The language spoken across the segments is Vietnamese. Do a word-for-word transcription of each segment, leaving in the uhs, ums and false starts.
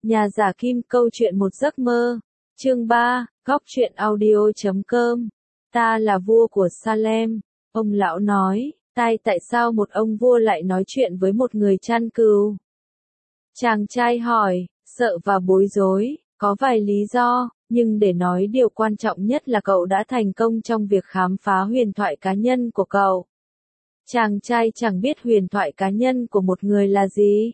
Nhà giả kim câu chuyện một giấc mơ. Chương ba, góc truyện audio chấm com. Ta là vua của Salem. Ông lão nói, tai tại sao một ông vua lại nói chuyện với một người chăn cừu? Chàng trai hỏi, sợ và bối rối, có vài lý do, nhưng để nói điều quan trọng nhất là cậu đã thành công trong việc khám phá huyền thoại cá nhân của cậu. Chàng trai chẳng biết huyền thoại cá nhân của một người là gì.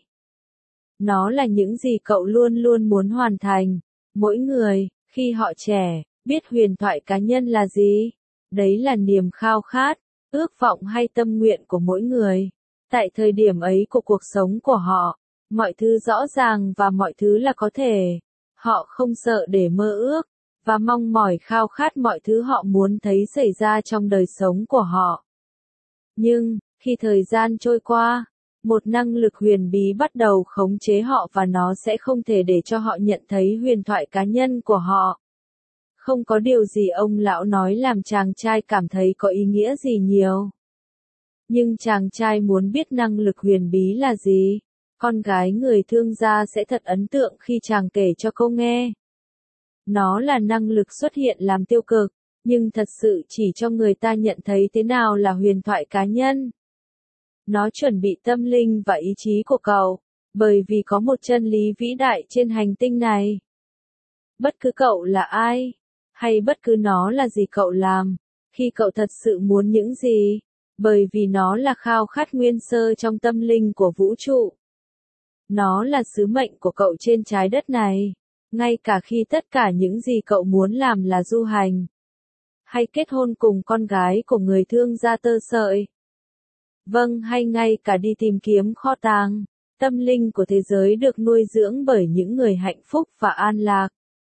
Nó là những gì cậu luôn luôn muốn hoàn thành. Mỗi người, khi họ trẻ, biết huyền thoại cá nhân là gì. Đấy là niềm khao khát, ước vọng hay tâm nguyện của mỗi người. Tại thời điểm ấy của cuộc sống của họ, mọi thứ rõ ràng và mọi thứ là có thể. Họ không sợ để mơ ước, và mong mỏi khao khát mọi thứ họ muốn thấy xảy ra trong đời sống của họ. Nhưng, khi thời gian trôi qua, một năng lực huyền bí bắt đầu khống chế họ và nó sẽ không thể để cho họ nhận thấy huyền thoại cá nhân của họ. Không có điều gì ông lão nói làm chàng trai cảm thấy có ý nghĩa gì nhiều. Nhưng chàng trai muốn biết năng lực huyền bí là gì. Con gái người thương gia sẽ thật ấn tượng khi chàng kể cho cô nghe. Nó là năng lực xuất hiện làm tiêu cực, nhưng thật sự chỉ cho người ta nhận thấy thế nào là huyền thoại cá nhân. Nó chuẩn bị tâm linh và ý chí của cậu, bởi vì có một chân lý vĩ đại trên hành tinh này. Bất cứ cậu là ai, hay bất cứ nó là gì cậu làm, khi cậu thật sự muốn những gì, bởi vì nó là khao khát nguyên sơ trong tâm linh của vũ trụ. Nó là sứ mệnh của cậu trên trái đất này, ngay cả khi tất cả những gì cậu muốn làm là du hành, hay kết hôn cùng con gái của người thương gia tơ sợi. Vâng, hay ngay cả đi tìm kiếm kho tàng, tâm linh của thế giới được nuôi dưỡng bởi những người hạnh phúc và an lạc.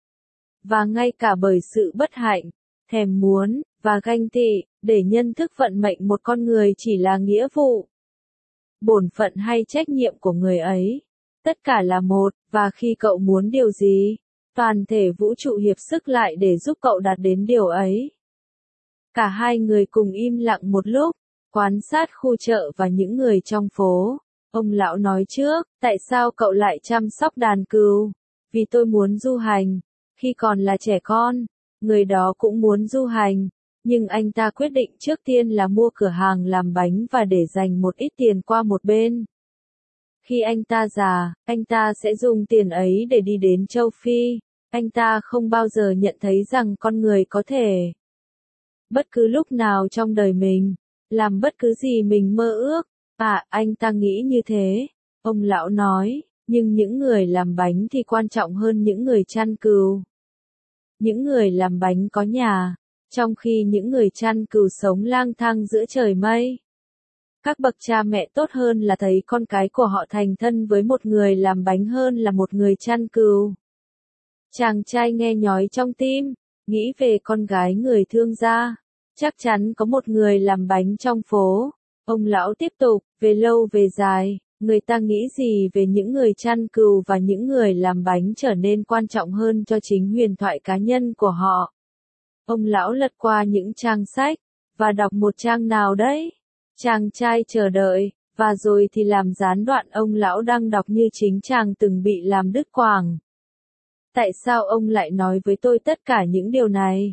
Và ngay cả bởi sự bất hạnh, thèm muốn, và ganh tị, để nhận thức vận mệnh một con người chỉ là nghĩa vụ, bổn phận hay trách nhiệm của người ấy. Tất cả là một, và khi cậu muốn điều gì, toàn thể vũ trụ hiệp sức lại để giúp cậu đạt đến điều ấy. Cả hai người cùng im lặng một lúc, quan sát khu chợ và những người trong phố. Ông lão nói trước, tại sao cậu lại chăm sóc đàn cừu? Vì tôi muốn du hành. Khi còn là trẻ con, người đó cũng muốn du hành, nhưng anh ta quyết định trước tiên là mua cửa hàng làm bánh và để dành một ít tiền qua một bên. Khi anh ta già, anh ta sẽ dùng tiền ấy để đi đến châu Phi. Anh ta không bao giờ nhận thấy rằng con người có thể, bất cứ lúc nào trong đời mình, làm bất cứ gì mình mơ ước. À, anh ta nghĩ như thế. Ông lão nói, nhưng những người làm bánh thì quan trọng hơn những người chăn cừu. Những người làm bánh có nhà, trong khi những người chăn cừu sống lang thang giữa trời mây. Các bậc cha mẹ tốt hơn là thấy con cái của họ thành thân với một người làm bánh hơn là một người chăn cừu. Chàng trai nghe nhói trong tim, nghĩ về con gái người thương gia. Chắc chắn có một người làm bánh trong phố. Ông lão tiếp tục, về lâu về dài, người ta nghĩ gì về những người chăn cừu và những người làm bánh trở nên quan trọng hơn cho chính huyền thoại cá nhân của họ. Ông lão lật qua những trang sách, và đọc một trang nào đấy. Chàng trai chờ đợi, và rồi thì làm gián đoạn ông lão đang đọc như chính chàng từng bị làm đứt quãng. Tại sao ông lại nói với tôi tất cả những điều này?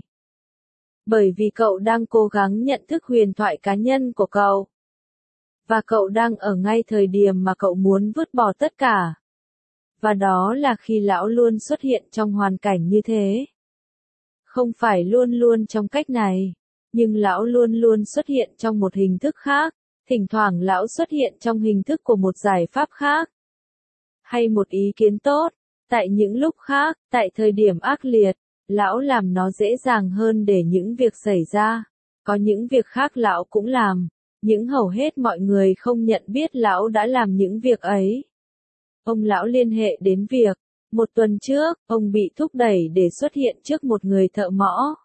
Bởi vì cậu đang cố gắng nhận thức huyền thoại cá nhân của cậu. Và cậu đang ở ngay thời điểm mà cậu muốn vứt bỏ tất cả. Và đó là khi lão luôn xuất hiện trong hoàn cảnh như thế. Không phải luôn luôn trong cách này, nhưng lão luôn luôn xuất hiện trong một hình thức khác. Thỉnh thoảng lão xuất hiện trong hình thức của một giải pháp khác, hay một ý kiến tốt. Tại những lúc khác, tại thời điểm ác liệt, lão làm nó dễ dàng hơn để những việc xảy ra. Có những việc khác lão cũng làm, nhưng hầu hết mọi người không nhận biết lão đã làm những việc ấy. Ông lão liên hệ đến việc, một tuần trước, ông bị thúc đẩy để xuất hiện trước một người thợ mỏ.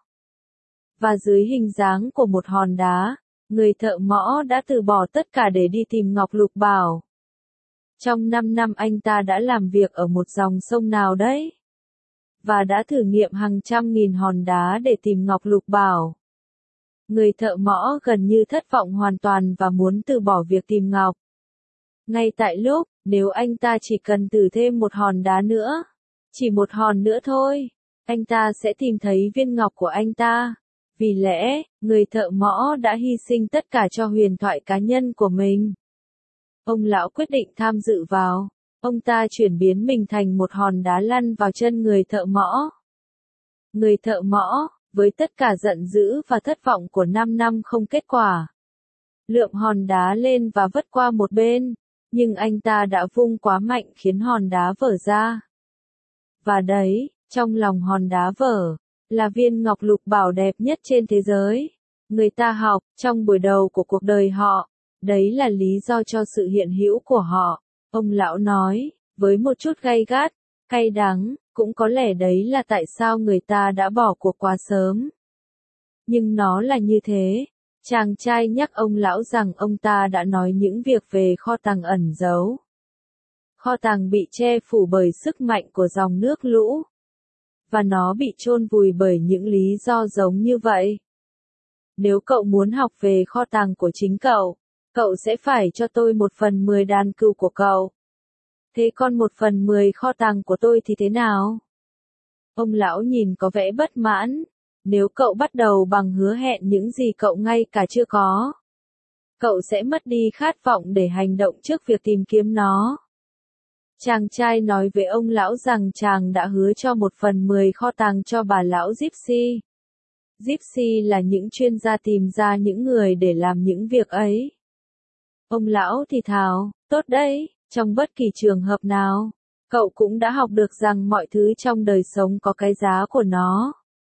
Và dưới hình dáng của một hòn đá, người thợ mỏ đã từ bỏ tất cả để đi tìm ngọc lục bảo. Trong năm năm anh ta đã làm việc ở một dòng sông nào đấy, và đã thử nghiệm hàng trăm nghìn hòn đá để tìm ngọc lục bảo. Người thợ mỏ gần như thất vọng hoàn toàn và muốn từ bỏ việc tìm ngọc. Ngay tại lúc, nếu anh ta chỉ cần thử thêm một hòn đá nữa, Chỉ một hòn nữa thôi, anh ta sẽ tìm thấy viên ngọc của anh ta. Vì lẽ, người thợ mõ đã hy sinh tất cả cho huyền thoại cá nhân của mình. Ông lão quyết định tham dự vào. Ông ta chuyển biến mình thành một hòn đá lăn vào chân người thợ mõ. Người thợ mõ, với tất cả giận dữ và thất vọng của năm năm không kết quả, lượm hòn đá lên và vứt qua một bên, nhưng anh ta đã vung quá mạnh khiến hòn đá vỡ ra. Và đấy, trong lòng hòn đá vỡ, là viên ngọc lục bảo đẹp nhất trên thế giới. Người ta học, trong buổi đầu của cuộc đời họ, đấy là lý do cho sự hiện hữu của họ. Ông lão nói, với một chút gay gắt, cay đắng, cũng có lẽ đấy là tại sao người ta đã bỏ cuộc quá sớm. Nhưng nó là như thế. Chàng trai nhắc ông lão rằng ông ta đã nói những việc về kho tàng ẩn giấu. Kho tàng bị che phủ bởi sức mạnh của dòng nước lũ. Và nó bị chôn vùi bởi những lý do giống như vậy. Nếu cậu muốn học về kho tàng của chính cậu, cậu sẽ phải cho tôi một phần mười đàn cừu của cậu. Thế còn một phần mười kho tàng của tôi thì thế nào? Ông lão nhìn có vẻ bất mãn. Nếu cậu bắt đầu bằng hứa hẹn những gì cậu ngay cả chưa có, cậu sẽ mất đi khát vọng để hành động trước việc tìm kiếm nó. Chàng trai nói với ông lão rằng chàng đã hứa cho một phần mười kho tàng cho bà lão Gypsy. Gypsy là những chuyên gia tìm ra những người để làm những việc ấy. Ông lão thì thào, tốt đấy, trong bất kỳ trường hợp nào, cậu cũng đã học được rằng mọi thứ trong đời sống có cái giá của nó.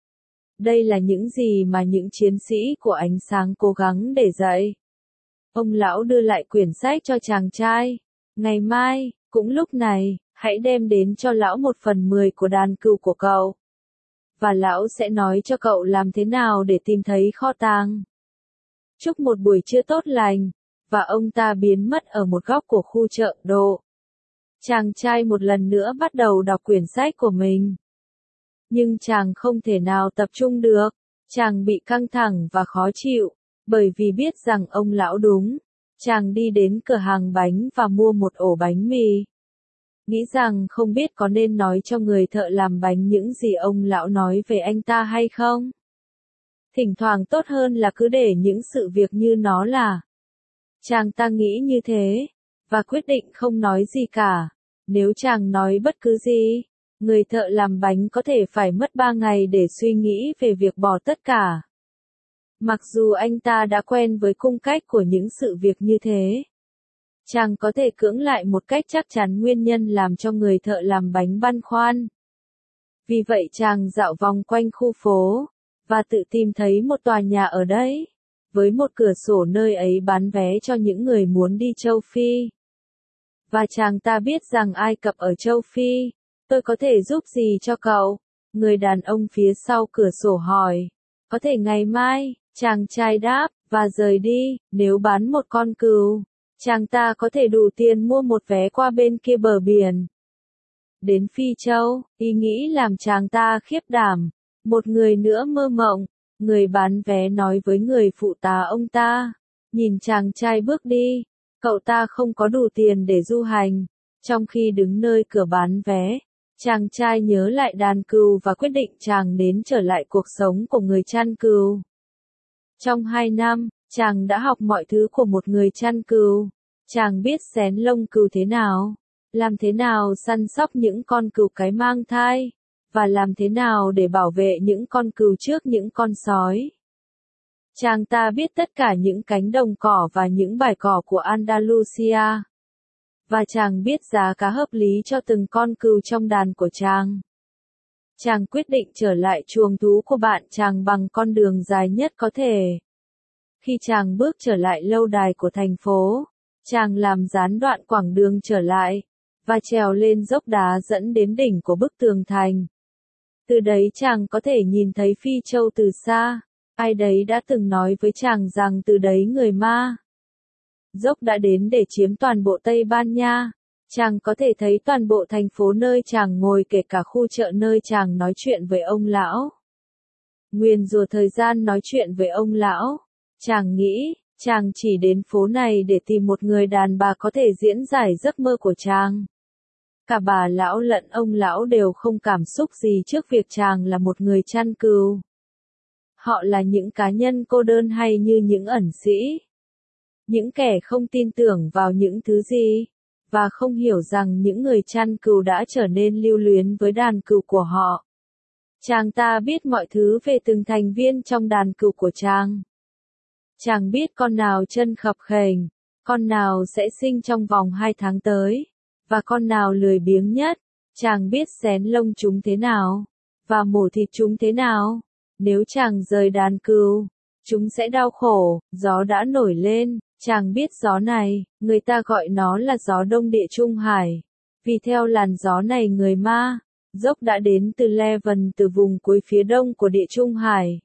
Đây là những gì mà những chiến sĩ của ánh sáng cố gắng để dạy. Ông lão đưa lại quyển sách cho chàng trai. Ngày mai, cũng lúc này, hãy đem đến cho lão một phần mười của đàn cừu của cậu. Và lão sẽ nói cho cậu làm thế nào để tìm thấy kho tàng. Chúc một buổi trưa tốt lành. Và ông ta biến mất ở một góc của khu chợ đồ. Chàng trai một lần nữa bắt đầu đọc quyển sách của mình. Nhưng chàng không thể nào tập trung được. Chàng bị căng thẳng và khó chịu, bởi vì biết rằng ông lão đúng. Chàng đi đến cửa hàng bánh và mua một ổ bánh mì. Nghĩ rằng không biết có nên nói cho người thợ làm bánh những gì ông lão nói về anh ta hay không. Thỉnh thoảng tốt hơn là cứ để những sự việc như nó là. Chàng ta nghĩ như thế, và quyết định không nói gì cả. Nếu chàng nói bất cứ gì, người thợ làm bánh có thể phải mất ba ngày để suy nghĩ về việc bỏ tất cả. Mặc dù anh ta đã quen với cung cách của những sự việc như thế, chàng có thể cưỡng lại một cách chắc chắn nguyên nhân làm cho người thợ làm bánh băn khoăn. Vì vậy chàng dạo vòng quanh khu phố, và tự tìm thấy một tòa nhà ở đấy, với một cửa sổ nơi ấy bán vé cho những người muốn đi châu Phi. Và chàng ta biết rằng Ai Cập ở châu Phi. Tôi có thể giúp gì cho cậu? Người đàn ông phía sau cửa sổ hỏi. Có thể ngày mai, chàng trai đáp, và rời đi. Nếu bán một con cừu, chàng ta có thể đủ tiền mua một vé qua bên kia bờ biển. Đến Phi Châu, ý nghĩ làm chàng ta khiếp đảm. Một người nữa mơ mộng. Người bán vé nói với người phụ tá ông ta. Nhìn chàng trai bước đi. Cậu ta không có đủ tiền để du hành. Trong khi đứng nơi cửa bán vé, chàng trai nhớ lại đàn cừu và quyết định chàng đến trở lại cuộc sống của người chăn cừu. Trong hai năm, chàng đã học mọi thứ của một người chăn cừu. Chàng biết xén lông cừu thế nào, làm thế nào săn sóc những con cừu cái mang thai, và làm thế nào để bảo vệ những con cừu trước những con sói. Chàng ta biết tất cả những cánh đồng cỏ và những bãi cỏ của Andalusia. Và chàng biết giá cá hợp lý cho từng con cừu trong đàn của chàng. Chàng quyết định trở lại chuồng thú của bạn chàng bằng con đường dài nhất có thể. Khi chàng bước trở lại lâu đài của thành phố, chàng làm gián đoạn quãng đường trở lại, và trèo lên dốc đá dẫn đến đỉnh của bức tường thành. Từ đấy chàng có thể nhìn thấy Phi Châu từ xa. Ai đấy đã từng nói với chàng rằng từ đấy người Ma dốc đã đến để chiếm toàn bộ Tây Ban Nha. Chàng có thể thấy toàn bộ thành phố nơi chàng ngồi, kể cả khu chợ nơi chàng nói chuyện với ông lão. Nguyền rủa thời gian nói chuyện với ông lão. Chàng nghĩ, chàng chỉ đến phố này để tìm một người đàn bà có thể diễn giải giấc mơ của chàng. Cả bà lão lẫn ông lão đều không cảm xúc gì trước việc chàng là một người chăn cừu. Họ là những cá nhân cô đơn hay như những ẩn sĩ? Những kẻ không tin tưởng vào những thứ gì, và không hiểu rằng những người chăn cừu đã trở nên lưu luyến với đàn cừu của họ. Chàng ta biết mọi thứ về từng thành viên trong đàn cừu của chàng. Chàng biết con nào chân khập khểnh, con nào sẽ sinh trong vòng hai tháng tới, và con nào lười biếng nhất. Chàng biết xén lông chúng thế nào, và mổ thịt chúng thế nào. Nếu chàng rời đàn cừu, chúng sẽ đau khổ. Gió đã nổi lên, chàng biết gió này, người ta gọi nó là gió đông địa Trung Hải. Vì theo làn gió này người Ma, dốc đã đến từ Levant, từ vùng cuối phía đông của địa Trung Hải.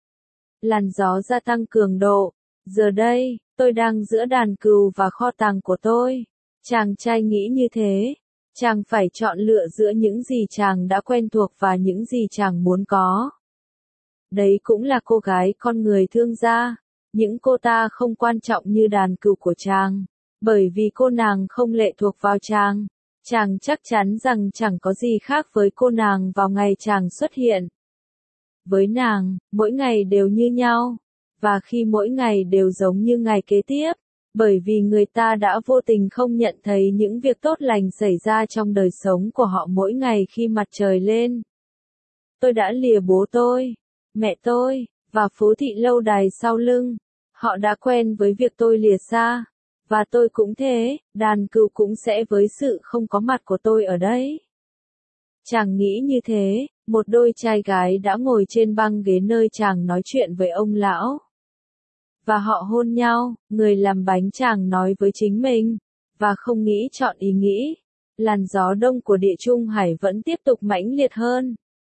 Làn gió gia tăng cường độ. Giờ đây, tôi đang giữa đàn cừu và kho tàng của tôi. Chàng trai nghĩ như thế. Chàng phải chọn lựa giữa những gì chàng đã quen thuộc và những gì chàng muốn có. Đấy cũng là cô gái con người thương gia. Những cô ta không quan trọng như đàn cừu của chàng, bởi vì cô nàng không lệ thuộc vào chàng. Chàng chắc chắn rằng chẳng có gì khác với cô nàng vào ngày chàng xuất hiện. Với nàng, mỗi ngày đều như nhau, và khi mỗi ngày đều giống như ngày kế tiếp, bởi vì người ta đã vô tình không nhận thấy những việc tốt lành xảy ra trong đời sống của họ mỗi ngày khi mặt trời lên. Tôi đã lìa bố tôi, mẹ tôi, và phố thị lâu đài sau lưng. Họ đã quen với việc tôi lìa xa, và tôi cũng thế, đàn cừu cũng sẽ với sự không có mặt của tôi ở đây. Chàng nghĩ như thế, một đôi trai gái đã ngồi trên băng ghế nơi chàng nói chuyện với ông lão. Và họ hôn nhau, người làm bánh chàng nói với chính mình, và không nghĩ chọn ý nghĩ. Làn gió đông của địa Trung Hải vẫn tiếp tục mãnh liệt hơn.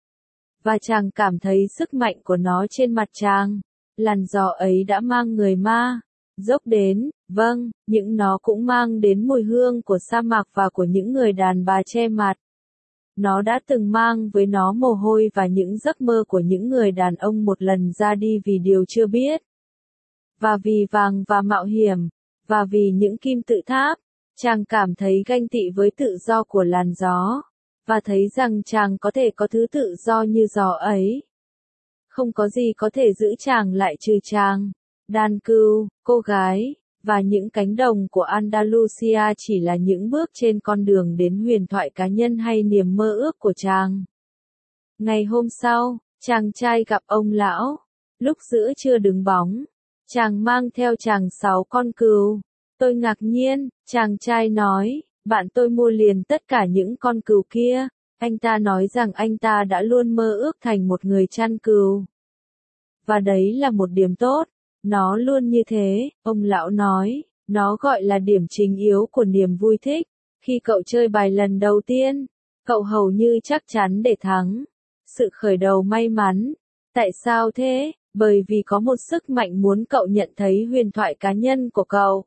Và chàng cảm thấy sức mạnh của nó trên mặt chàng. Làn gió ấy đã mang người Ma dốc đến, vâng, những nó cũng mang đến mùi hương của sa mạc và của những người đàn bà che mặt. Nó đã từng mang với nó mồ hôi và những giấc mơ của những người đàn ông một lần ra đi vì điều chưa biết. Và vì vàng và mạo hiểm, và vì những kim tự tháp, chàng cảm thấy ganh tị với tự do của làn gió, và thấy rằng chàng có thể có thứ tự do như gió ấy. Không có gì có thể giữ chàng lại trừ chàng. Đàn cừu, cô gái, và những cánh đồng của Andalusia chỉ là những bước trên con đường đến huyền thoại cá nhân hay niềm mơ ước của chàng. Ngày hôm sau, chàng trai gặp ông lão. Lúc giữa trưa đứng bóng, chàng mang theo chàng sáu con cừu. Tôi ngạc nhiên, chàng trai nói, bạn tôi mua liền tất cả những con cừu kia. Anh ta nói rằng anh ta đã luôn mơ ước thành một người chăn cừu. Và đấy là một điểm tốt. Nó luôn như thế, ông lão nói, nó gọi là điểm chính yếu của niềm vui thích. Khi cậu chơi bài lần đầu tiên, cậu hầu như chắc chắn để thắng. Sự khởi đầu may mắn. Tại sao thế? Bởi vì có một sức mạnh muốn cậu nhận thấy huyền thoại cá nhân của cậu.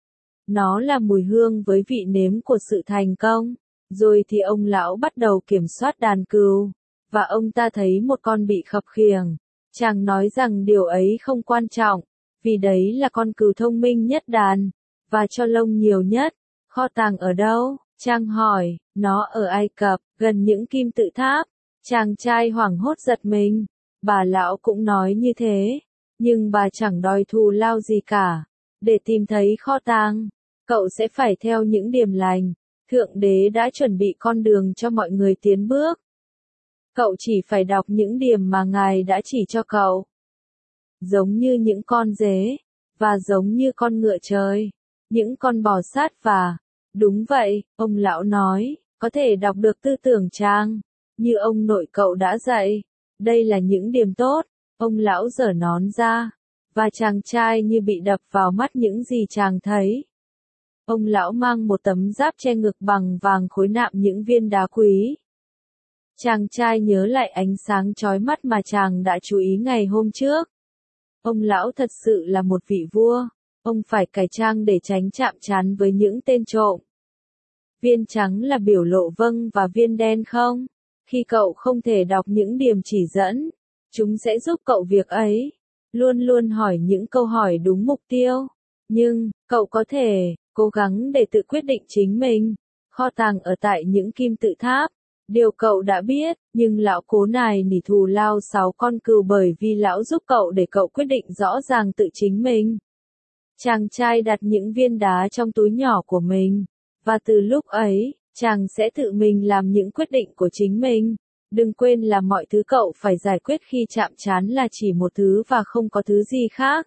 Nó là mùi hương với vị nếm của sự thành công. Rồi thì ông lão bắt đầu kiểm soát đàn cừu, và ông ta thấy một con bị khập khiễng. Chàng nói rằng điều ấy không quan trọng, vì đấy là con cừu thông minh nhất đàn, và cho lông nhiều nhất. Kho tàng ở đâu? Chàng hỏi. Nó ở Ai Cập, gần những kim tự tháp. Chàng trai hoảng hốt giật mình. Bà lão cũng nói như thế, nhưng bà chẳng đòi thù lao gì cả. Để tìm thấy kho tàng, cậu sẽ phải theo những điểm lành. Thượng đế đã chuẩn bị con đường cho mọi người tiến bước. Cậu chỉ phải đọc những điểm mà Ngài đã chỉ cho cậu. Giống như những con dế, và giống như con ngựa trời, những con bò sát và... Đúng vậy, ông lão nói, có thể đọc được tư tưởng chàng, như ông nội cậu đã dạy. Đây là những điểm tốt. Ông lão giở nón ra, và chàng trai như bị đập vào mắt những gì chàng thấy. Ông lão mang một tấm giáp che ngực bằng vàng khối nạm những viên đá quý. Chàng trai nhớ lại ánh sáng chói mắt mà chàng đã chú ý ngày hôm trước. Ông lão thật sự là một vị vua. Ông phải cải trang để tránh chạm trán với những tên trộm. Viên trắng là biểu lộ vâng và viên đen không. Khi cậu không thể đọc những điểm chỉ dẫn, chúng sẽ giúp cậu việc ấy. Luôn luôn hỏi những câu hỏi đúng mục tiêu. Nhưng, cậu có thể cố gắng để tự quyết định chính mình. kho tàng ở tại những kim tự tháp. Điều cậu đã biết, nhưng lão cố nài nỉ thù lao sáu con cừu bởi vì lão giúp cậu để cậu quyết định rõ ràng tự chính mình. Chàng trai đặt những viên đá trong túi nhỏ của mình, và từ lúc ấy, chàng sẽ tự mình làm những quyết định của chính mình. Đừng quên là mọi thứ cậu phải giải quyết khi chạm trán là chỉ một thứ và không có thứ gì khác.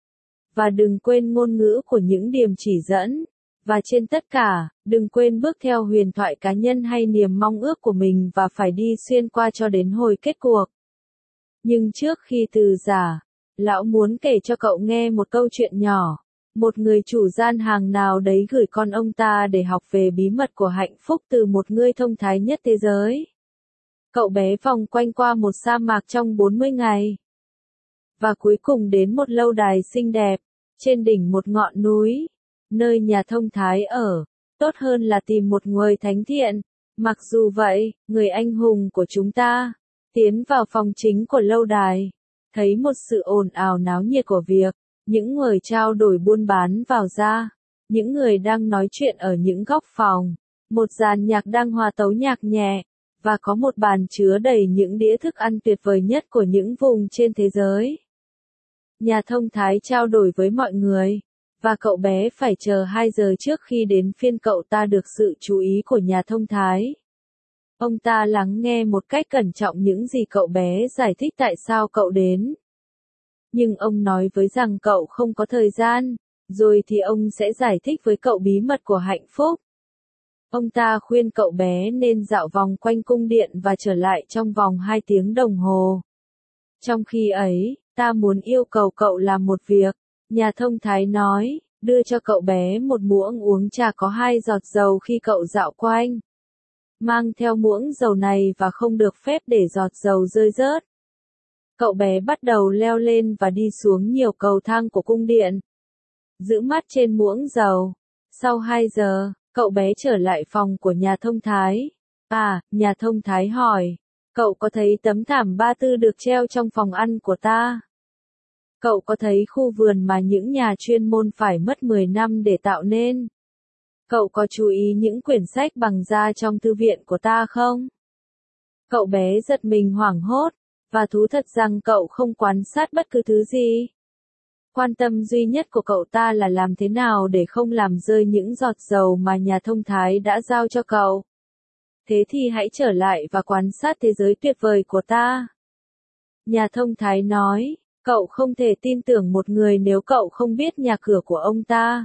Và đừng quên ngôn ngữ của những điểm chỉ dẫn. Và trên tất cả, đừng quên bước theo huyền thoại cá nhân hay niềm mong ước của mình và phải đi xuyên qua cho đến hồi kết cuộc. Nhưng trước khi từ giả, lão muốn kể cho cậu nghe một câu chuyện nhỏ. Một người chủ gian hàng nào đấy gửi con ông ta để học về bí mật của hạnh phúc từ một người thông thái nhất thế giới. Cậu bé vòng quanh qua một sa mạc trong bốn mươi ngày. Và cuối cùng đến một lâu đài xinh đẹp, trên đỉnh một ngọn núi, nơi nhà thông thái ở. Tốt hơn là tìm một người thánh thiện. Mặc dù vậy, người anh hùng của chúng ta, tiến vào phòng chính của lâu đài, thấy một sự ồn ào náo nhiệt của việc. Những người trao đổi buôn bán vào ra, những người đang nói chuyện ở những góc phòng, một dàn nhạc đang hòa tấu nhạc nhẹ, và có một bàn chứa đầy những đĩa thức ăn tuyệt vời nhất của những vùng trên thế giới. Nhà thông thái trao đổi với mọi người, và cậu bé phải chờ hai giờ trước khi đến phiên cậu ta được sự chú ý của nhà thông thái. Ông ta lắng nghe một cách cẩn trọng những gì cậu bé giải thích tại sao cậu đến. Nhưng ông nói với rằng cậu không có thời gian, rồi thì ông sẽ giải thích với cậu bí mật của hạnh phúc. Ông ta khuyên cậu bé nên dạo vòng quanh cung điện và trở lại trong vòng hai tiếng đồng hồ. Trong khi ấy, ta muốn yêu cầu cậu làm một việc, nhà thông thái nói, đưa cho cậu bé một muỗng uống trà có hai giọt dầu khi cậu dạo quanh. Mang theo muỗng dầu này và không được phép để giọt dầu rơi rớt. Cậu bé bắt đầu leo lên và đi xuống nhiều cầu thang của cung điện. Giữ mắt trên muỗng dầu. Sau hai giờ, cậu bé trở lại phòng của nhà thông thái. À, nhà thông thái hỏi, cậu có thấy tấm thảm ba tư được treo trong phòng ăn của ta? Cậu có thấy khu vườn mà những nhà chuyên môn phải mất mười năm để tạo nên? Cậu có chú ý những quyển sách bằng da trong thư viện của ta không? Cậu bé giật mình hoảng hốt, và thú thật rằng cậu không quan sát bất cứ thứ gì. Quan tâm duy nhất của cậu ta là làm thế nào để không làm rơi những giọt dầu mà nhà thông thái đã giao cho cậu. Thế thì hãy trở lại và quan sát thế giới tuyệt vời của ta. Nhà thông thái nói, cậu không thể tin tưởng một người nếu cậu không biết nhà cửa của ông ta.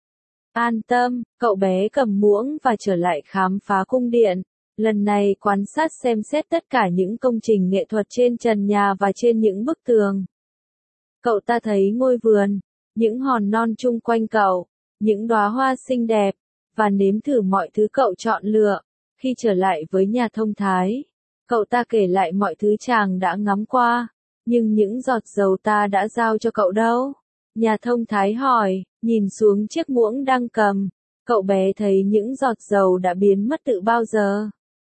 An tâm, cậu bé cầm muỗng và trở lại khám phá cung điện. Lần này quan sát xem xét tất cả những công trình nghệ thuật trên trần nhà và trên những bức tường. Cậu ta thấy ngôi vườn, những hòn non chung quanh cậu, những đóa hoa xinh đẹp, và nếm thử mọi thứ cậu chọn lựa. Khi trở lại với nhà thông thái, cậu ta kể lại mọi thứ chàng đã ngắm qua, nhưng những giọt dầu ta đã giao cho cậu đâu? Nhà thông thái hỏi, nhìn xuống chiếc muỗng đang cầm, cậu bé thấy những giọt dầu đã biến mất từ bao giờ.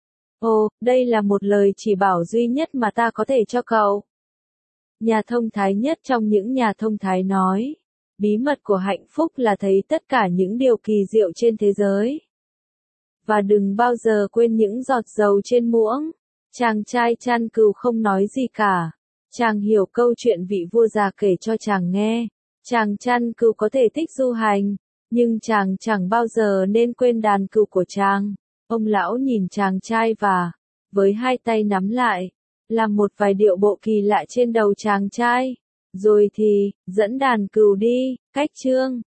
Ồ, đây là một lời chỉ bảo duy nhất mà ta có thể cho cậu. Nhà thông thái nhất trong những nhà thông thái nói, bí mật của hạnh phúc là thấy tất cả những điều kỳ diệu trên thế giới. Và đừng bao giờ quên những giọt dầu trên muỗng. Chàng trai chăn cừu không nói gì cả. Chàng hiểu câu chuyện vị vua già kể cho chàng nghe. Chàng chăn cừu có thể thích du hành, nhưng chàng chẳng bao giờ nên quên đàn cừu của chàng. Ông lão nhìn chàng trai và, với hai tay nắm lại, làm một vài điệu bộ kỳ lạ trên đầu chàng trai. Rồi thì, dẫn đàn cừu đi, cách chương.